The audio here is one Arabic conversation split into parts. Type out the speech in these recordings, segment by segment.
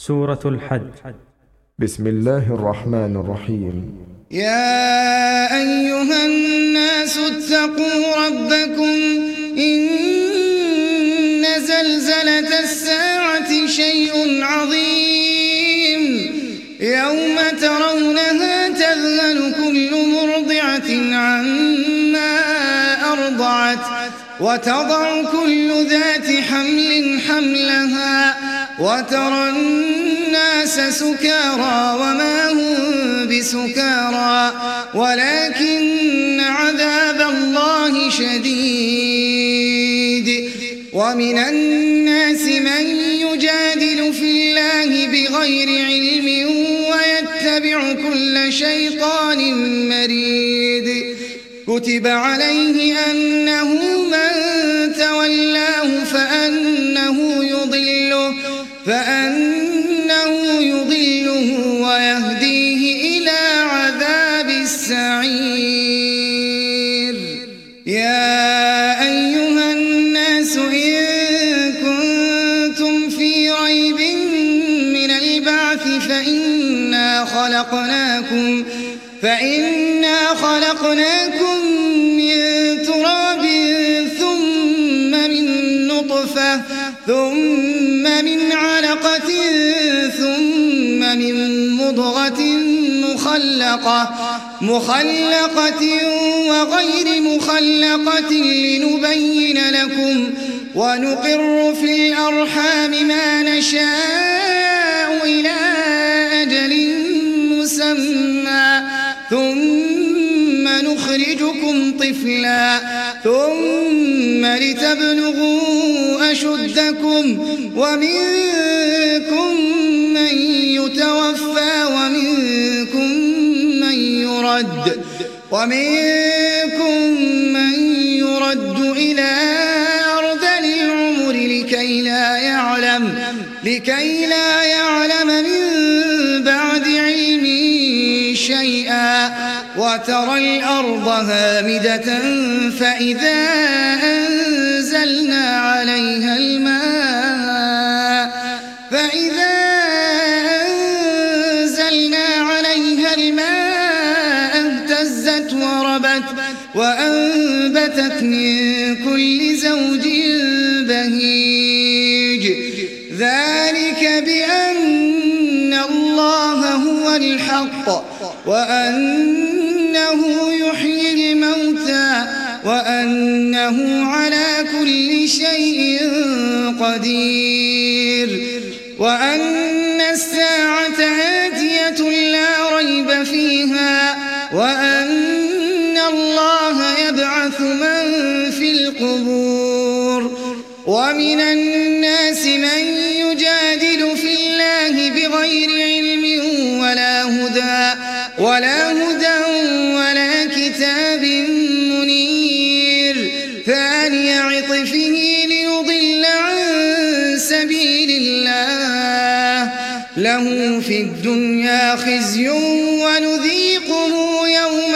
سورة الحج. بسم الله الرحمن الرحيم. يا أيها الناس اتقوا ربكم إن زلزلة الساعة شيء عظيم يوم ترونها تذهل كل مرضعة عما أرضعت وتضع كل ذات حمل حملها وترى الناس سكارى وما هم بسكارى ولكن عذاب الله شديد. ومن الناس من يجادل في الله بغير علم ويتبع كل شيطان مريد. كتب عليه أنه من تولاه فأنه يضله ويهديه إلى عذاب السعير. يا أيها الناس إن كنتم في ريب من البعث فإنا خلقناكم من تراب ثم من نطفة ثم من علقة ثم من مضغة مخلقة وغير مخلقة لنبين لكم ونقر في الأرحام ما نشاء إلى أجل مسمى ثم نخرجكم طفلا ثم لتبلغوا أشدكم ومنكم من يتوفى ومنكم من يرد إلى أرذل العمر لكي لا يعلم من بعد علم شيئا. وترى الأرض هامدة فإذا أنزلنا عليها الماء اهتزت وربت وأنبتت من كل زوج بهيج. ذلك بأن الله هو الحق وأنه يحيي الموتى وأنه على كل شيء قدير وأن الساعة آتية لا ريب فيها وأن الله يبعث من في القبور. ومن الناس من يجادل في الله بغير علم ولا هدى ولا كتاب منير ثاني عطفه ليضل عن سبيل الله له في الدنيا خزي ونذيقه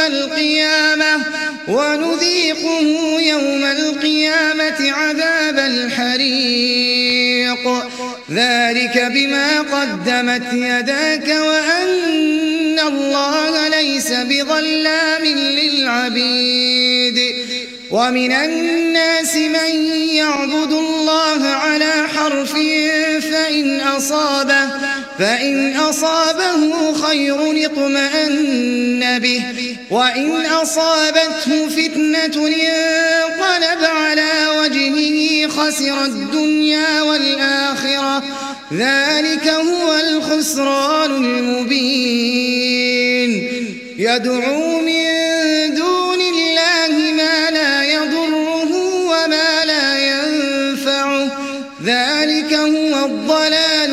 يوم القيامة عذاب الحريق. ذلك بما قدمت يداك وأن الله ليس بظلام للعبيد. ومن الناس من يعبد الله على حرف فإن أصابه خير اطمأن به وإن أصابته فتنة انقلب على وجهه خسر الدنيا والآخرة ذلك هو الخسران المبين. يدعو من دون الله ما لا يضره وما لا ينفعه ذلك هو الضلال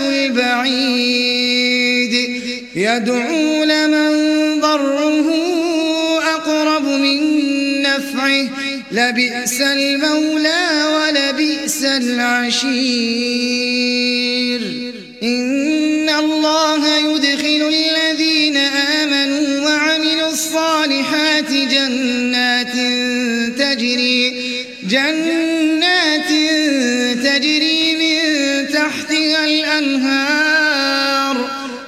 البعيد. يدعو لمن ضره أقرب من نفعه لبئس المولى ولبئس العشير. إن الله يدخل الذين آمنوا وعملوا الصالحات جنات تجري من تحتها الأنهار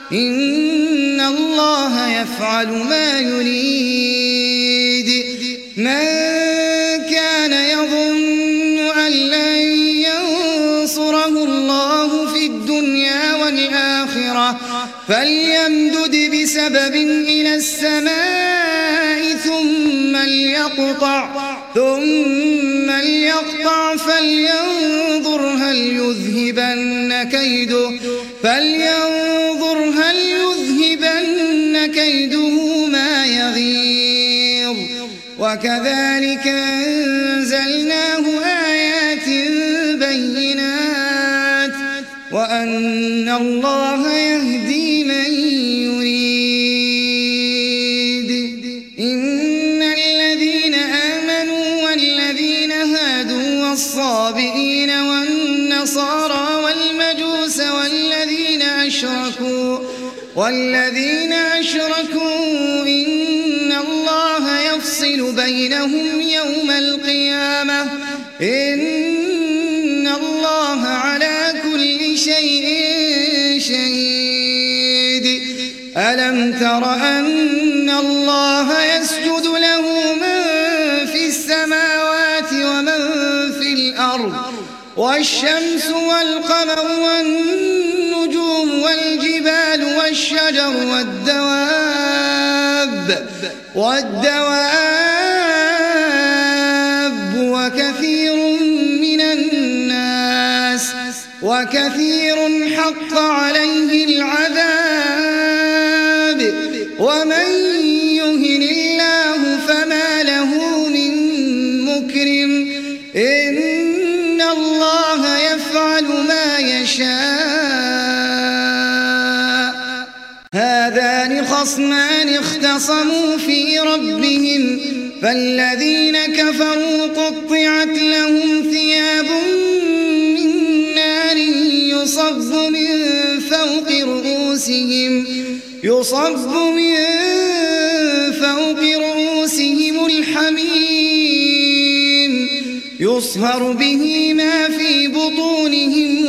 إن الله يفعل ما يريد من كان يظن أن لن ينصره الله في الدنيا والآخرة فليمدد بسبب إلى السماء ثم ليقطع فلينظر هل يذهبن كيده ما يغيظ وكذلك أنزلناه آيات بينات وأن الله يهدي من يريد إن الذين آمنوا والذين هادوا والصابئين والنصارى والمجوس والذين أشركوا إن الله يفصل بينهم يوم القيامة إن الله على كل شيء شهيد ألم تر أن الله يسجد له من في السماوات ومن في الأرض والشمس والقمر والنجوم والجبال والشجر والدواب وكثير حق عليه العذاب ومن يهن الله فما له من مكرم إن الله يفعل ما يشاء هذان خصمان اختصموا في ربهم فالذين كفروا قطعت لهم ثياب من نار يصب من فوق رؤوسهم الحميم يصهر به ما في بطونهم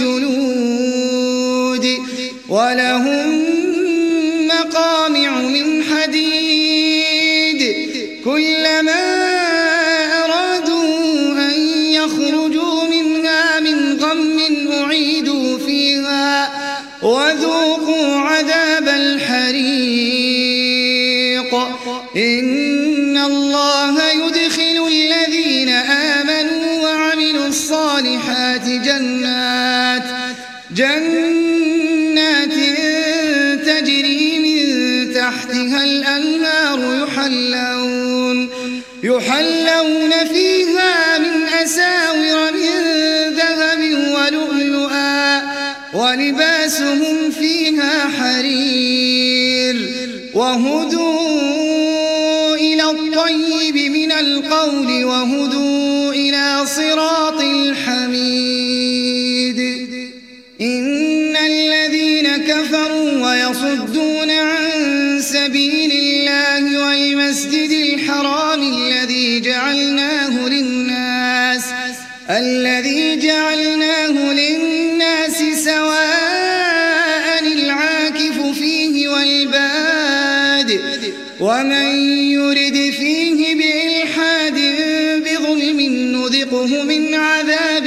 والجلود ولهم مقامع من حديد كلما أرادوا أن يخرجوا منها من غم أعيدوا فيها وذوقوا عذاب الحريق إن الله يدخل الذين آمنوا وعملوا الصالحات جنات تجري من تحتها الأنهار يحلون فيها من أساور من ذهب ولؤلؤا ولباسهم فيها حرير وهدوا إلى الطيب من القول وهدوا إلى صراط الحميد إن الذين كفروا ويصدون عن سبيل الله والمسجد الحرام الذي جعلناه للناس سواء العاكف فيه والباد ومن يرد فيه بإلحاد بظلم نذقه من عذاب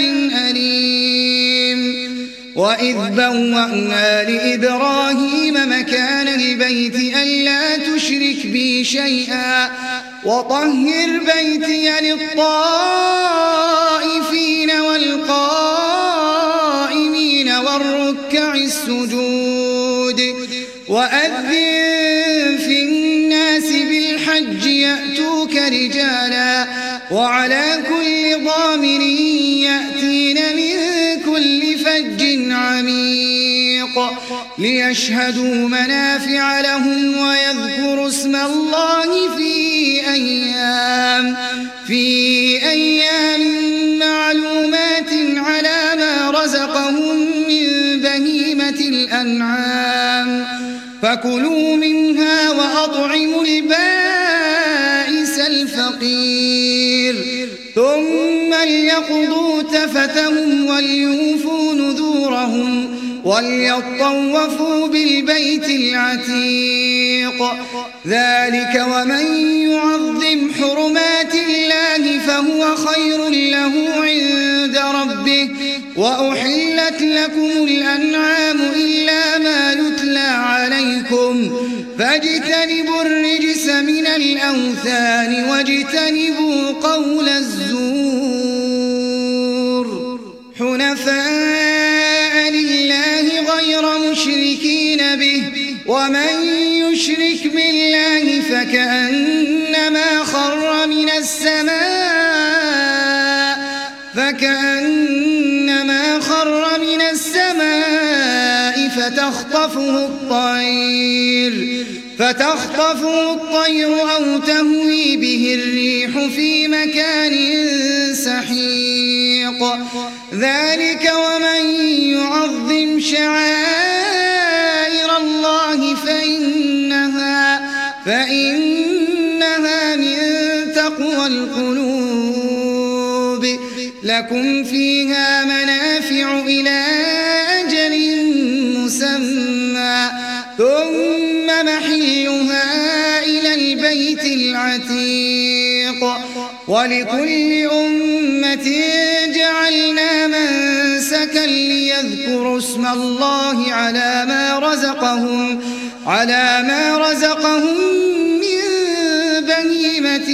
أليم وإذ بوأنا لإبراهيم مكان البيت ألا تشرك بي شيئا وطهر بيتي للطائفين والقائمين والركع السجود وأذن في الناس بالحج يأتوك رجالا وعلى كل ضامر يأتين من كل فج عميق ليشهدوا منافع لهم ويذكروا اسم الله في أيام معلومات على ما رزقهم من بهيمة الأنعام فكلوا منها وأطعموا البائس الفقير ثم ليقضوا تفثهم وليوفوا نذورهم وليطوفوا بالبيت العتيق. ذلك ومن يعظم حرمات الله فهو خير له عند ربه. وأحلت لكم الأنعام إلا ما يتلى عليكم فاجتنبوا الرجس من الأوثان واجتنبوا قول الزور حنفاء لله غير مشركين به. ومن يشرك بالله فكأنما خر من السماء فتخطفه الطير أو تهوي به الريح في مكان سحيق. ذلك ومن يعظم شعائر الله فإنها من تقوى القلوب. لكم فيها منافع إلى أجل مسمى ثم محلها إلى البيت العتيق. ولكل أمة جعلنا منسكا ليذكروا اسم الله على ما رزقهم من بهيمة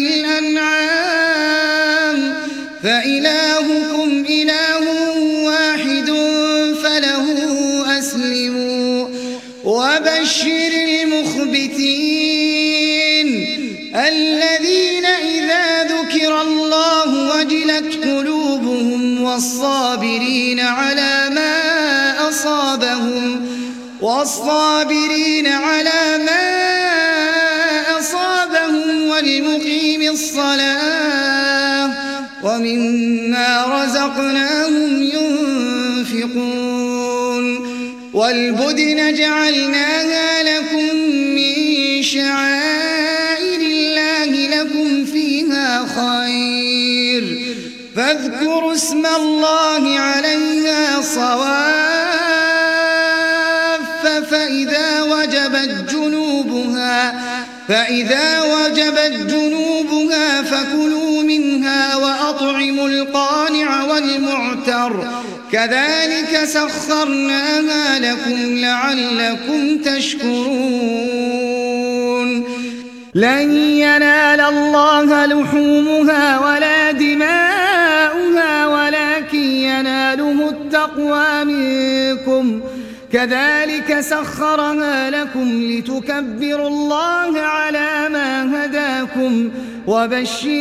الأنعام فإلهكم إله واحد فله أسلموا. وبشر المخبتين الذين إذا ذكر الله وجلت قلوبهم والصابرين على ما أصابهم والمقيم الصلاة ومما رزقناهم ينفقون. والبدن جعلناها لكم من شعائر الله لكم فيها خير فاذكروا اسم الله عليها صواف فإذا وجبت جنوبها فكلوا منها وأطعموا القانع والمعتر كذلك سخرناها لكم لعلكم تشكرون. لن ينال الله لحومها ولا دماؤها ولكن يناله التقوى منكم كذلك سخرها لكم لتكبروا الله على ما هداكم وبشر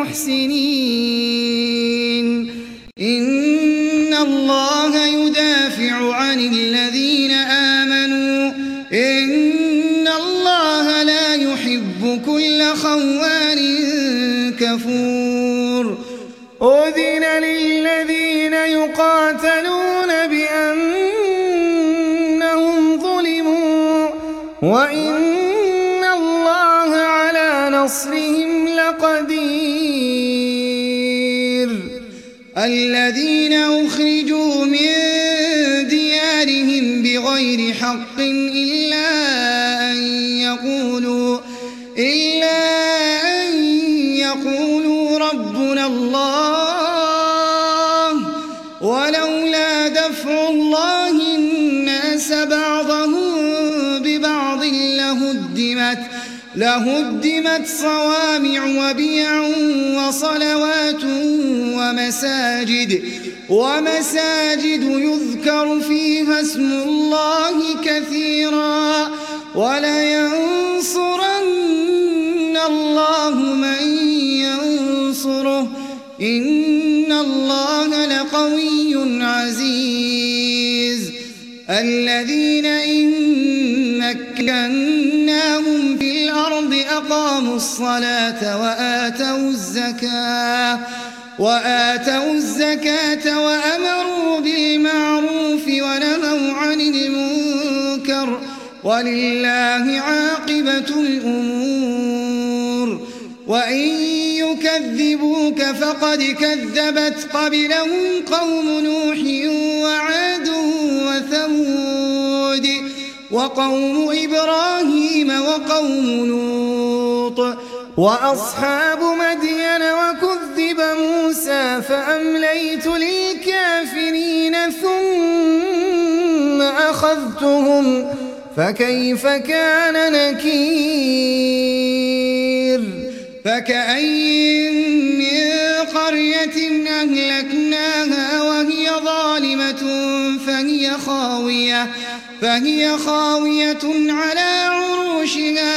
المحسنين. إن الله يدافع عن الذين آمنوا إن الله لا يحب كل خوان كفور. أذن للذين يقاتلون بأنهم ظلموا وإن الله على نصرهم لقدير. الذين أخرجوا من ديارهم بغير حق إلا أن يقولوا ربنا الله ولولا دفع الله الناس بعضهم ببعض لهدمت صوامع وبيع وصلوات ومساجد يذكر فيها اسم الله كثيرا ولينصرن الله من ينصره إن الله لقوي عزيز. الذين إن مكناهم في الأرض أقاموا الصلاة وآتوا الزكاة وأمروا بالمعروف ونهوا عن المنكر ولله عاقبة الأمور. وإن يكذبوك فقد كذبت قبلهم قوم نوح وعاد وثمود وقوم إبراهيم وقوم لوط وأصحاب مدين وكذب موسى فأمليت للكافرين ثم أخذتهم فكيف كان نكير فكأين من قرية أهلكناها وهي ظالمة فهي خاوية على عروشها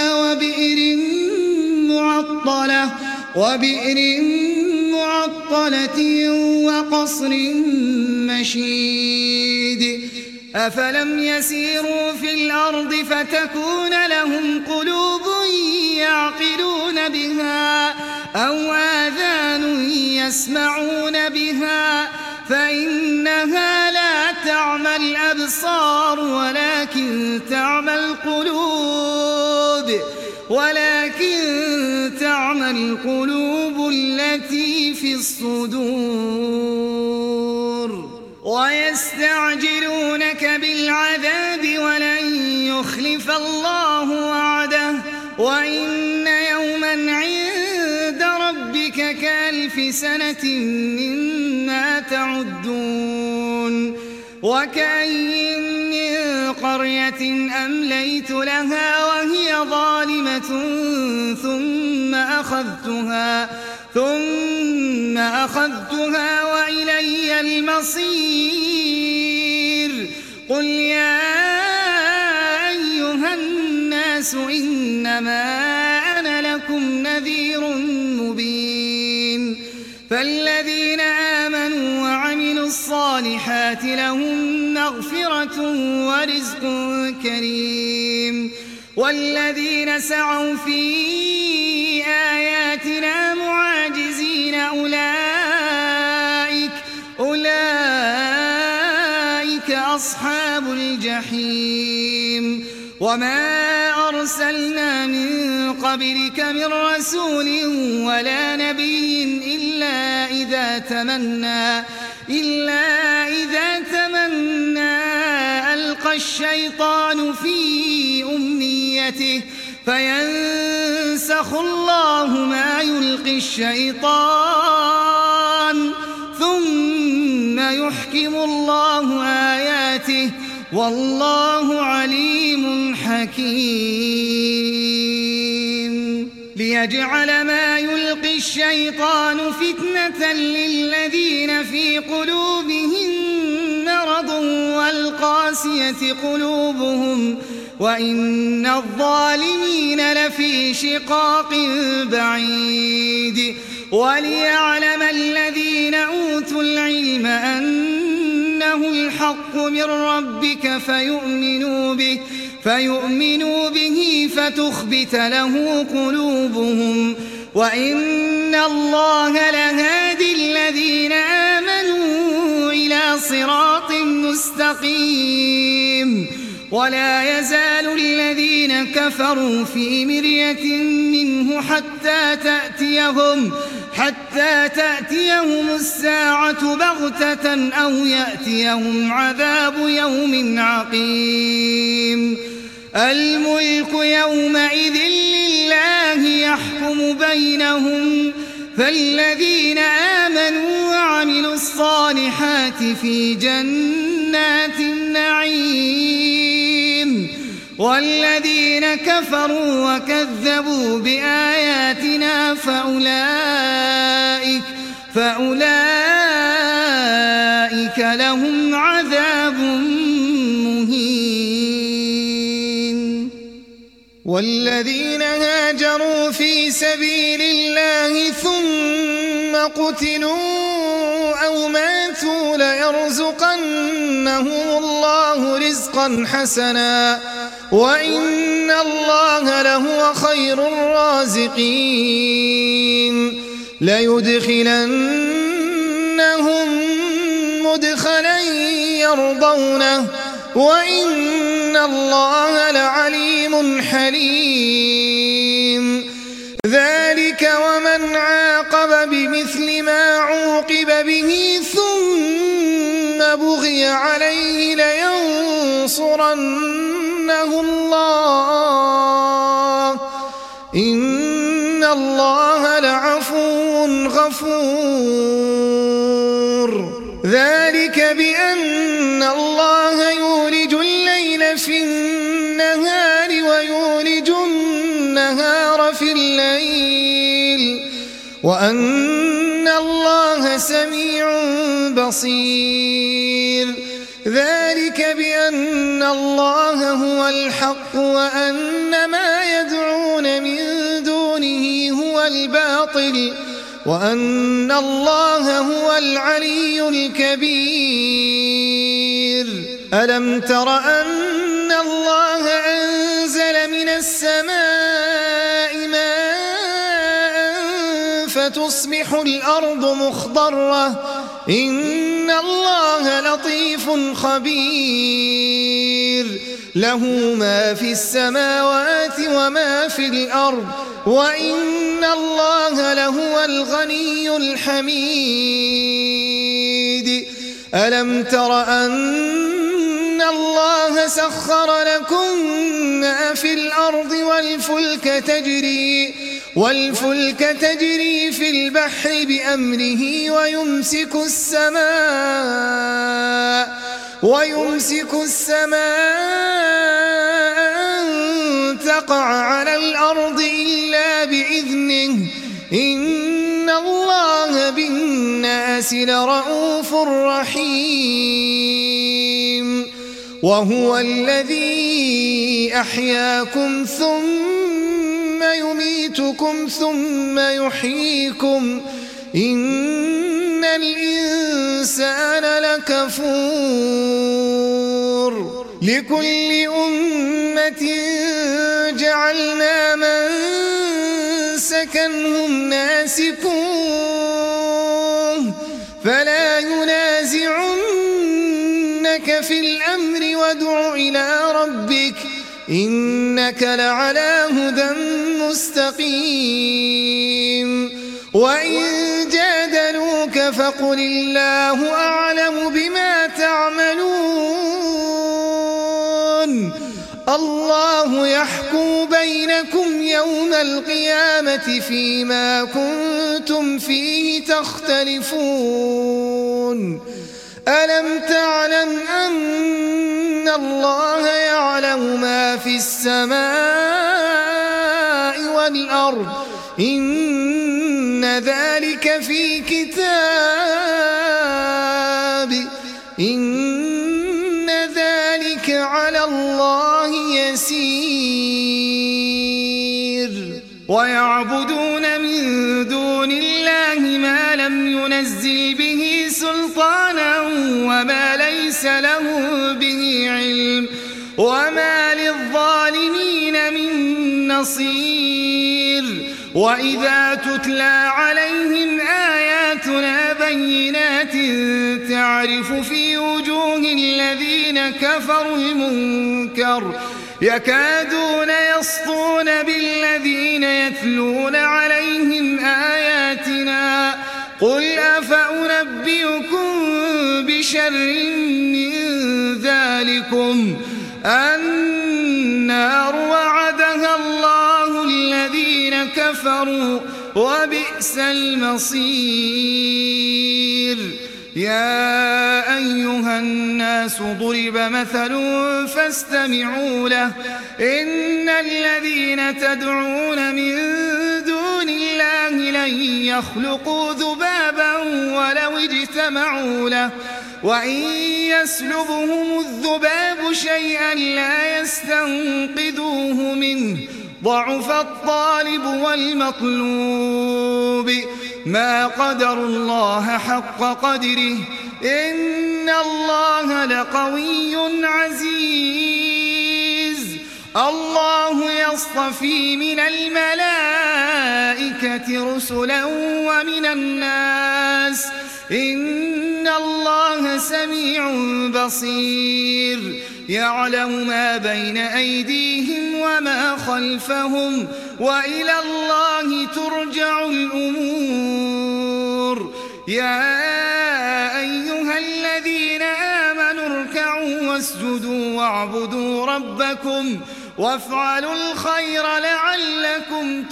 وبئر معطلة وقصر مشيد أفلم يسيروا في الأرض فتكون لهم قلوب يعقلون بها أو آذان يسمعون بها فإنها لا تعمى الأبصار ولكن تعمى القلوب التي في الصدور ويستعجلونك بالعذاب ولن يخلف الله وعده وإن يوما عند ربك كألف سنة مما تعدون وكأين من قرية أمليت لها وهي ظالمة ثم أخذتها وإلي المصير قل يا أيها الناس إنما أنا لكم نذير مبين فالذين آمنوا وعملوا الصالحات لهم مغفرة ورزق كريم والذين سعوا في آياتنا معاجزين أولئك أصحاب الجحيم وما أرسلنا من قبلك من رسول ولا نبي إلا إذا تمنى ألقى الشيطان في أمنيته فينسخ الله ما يلقي الشيطان ثم يحكم الله آياته والله عليم حكيم ليجعل ما يلقي الشيطان فتنة للذين في قلوبهم مرض والقاسية قلوبهم وإن الظالمين لفي شقاق بعيد وليعلم الذين أوتوا العلم أنه الحق من ربك فيؤمنوا به فتخبت له قلوبهم وإن الله لهادي الذين آمنوا إلى صراط مستقيم ولا يزال الذين كفروا في مرية منه حتى تأتيهم الساعة بغتة أو يأتيهم عذاب يوم عقيم الملك يومئذ لله يحكم بينهم فالذين آمنوا وعملوا الصالحات في جنات النعيم والذين كفروا وكذبوا بآياتنا فأولئك لهم عذاب مهين والذين هاجروا في سبيل الله ثم قتلوا أو ماتوا ليرزقنهم الله رزقا حسنا وإن الله لهو خير الرازقين ليدخلنهم مدخلا يرضونه وإن الله لعليم حليم ذلك ومن عاقب بمثل ما عوقب به ثم بغي عليه ليغفرنه الله إن الله لعفو غفور ذلك بأن الله يولج الليل في النهار ويولج النهار في الليل وأن الله سميع بصير ذلك بأن الله هو الحق وأن ما يدعون من دونه هو الباطل وأن الله هو العلي الكبير ألم تر أن الله أنزل من السماء ماء فتصبح الأرض مخضرة إن الله لطيف خبير له ما في السماوات وما في الأرض وإن الله لهو الغني الحميد ألم تر أن الله سخر لكم ما في الأرض والفلك تجري في البحر بأمره ويمسك السماء أن تقع على الأرض إلا بإذنه إن الله بالناس لرؤوف رحيم وهو الذي أحياكم ثم يميتكم ثم يحييكم إن الإنسان لكفور لكل أمة جعلنا منسكا هم ناسكوه فلا ينازعنك في الأمر وادع إلى ربك إنك لعلى هدى مستقيم وإن جادلوك فقل الله أعلم بما تعملون الله يحكم بينكم يوم القيامة فيما كنتم فيه تختلفون ألم تعلم أن الله يعلم ما في السماء والأرض إن ذلك في كتاب إن ذلك على الله يسير ويعبدون من دون الله ما لم ينزل به سلطانا وما ليس له به علم وما للظالمين من نصير وإذا تتلى عليهم آياتنا بينات تعرف في وجوه الذين كفروا المنكر يكادون يسطون بالذين يتلون عليهم آياتنا قل أفأنبئكم بشر من ذلكم النار وعدها الله الذين كفروا وبئس المصير يا أيها الناس ضرب مثل فاستمعوا له إن الذين تدعون من دون الله لن يخلقوا ذبابا ولو اجتمعوا له وإن يسلبهم الذباب شيئا لا يستنقذوه منه ضعف الطالب والمطلوب ما قدر الله حق قدره إن الله لقوي عزيز الله يصطفي من الملائكة رسلا ومن الناس إن الله سميع بصير يعلم ما بين أيديهم وما خلفهم وإلى الله ترجع الأمور يا أيها الذين آمنوا اركعوا واسجدوا واعبدوا ربكم وافعلوا الخير لعلكم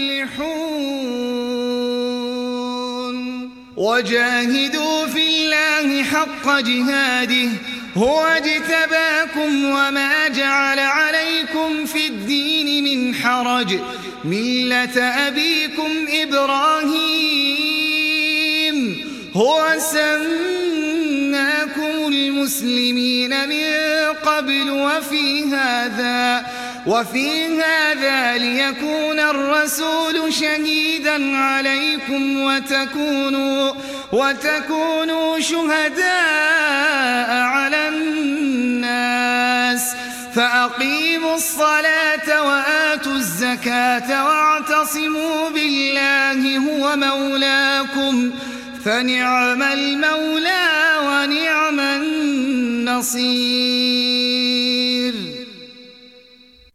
تفلحون وجاهدوا في الله حق جهاده هو اجتباكم وما جعل عليكم في الدين من حرج ملة أبيكم إبراهيم هو سماكم المسلمين من قبل وفي هذا ليكون الرسول شهيدا عليكم وتكونوا شهداء على الناس فأقيموا الصلاة وآتوا الزكاة واعتصموا بالله هو مولاكم فنعم المولى ونعم النصير.